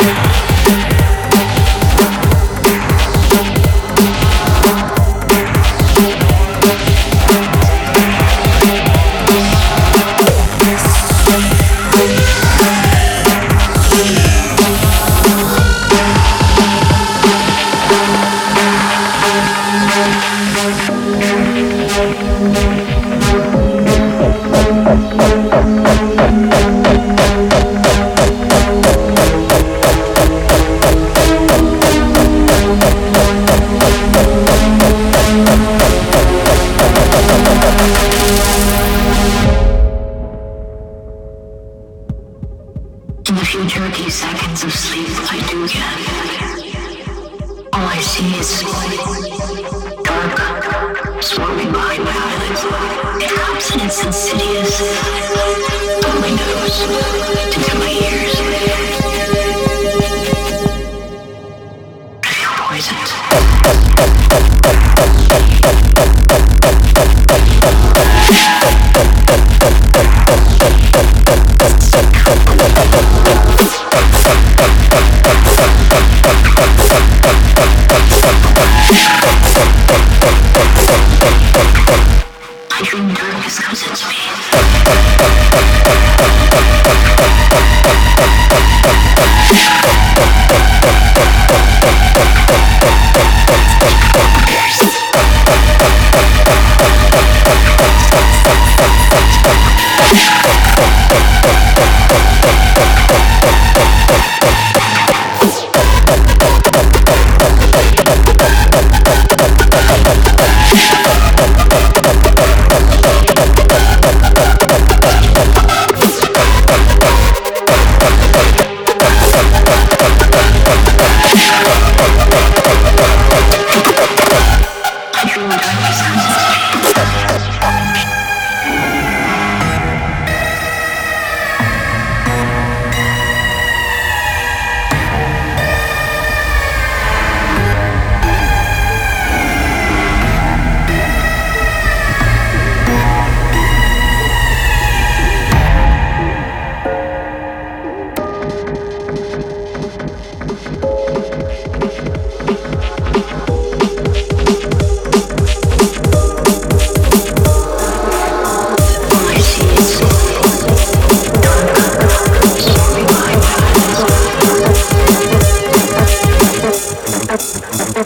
In the few jerky seconds of sleep I do get, all I see is dark, swarming behind my eyelids. It comes and it's insidious, up my nose, into my ears.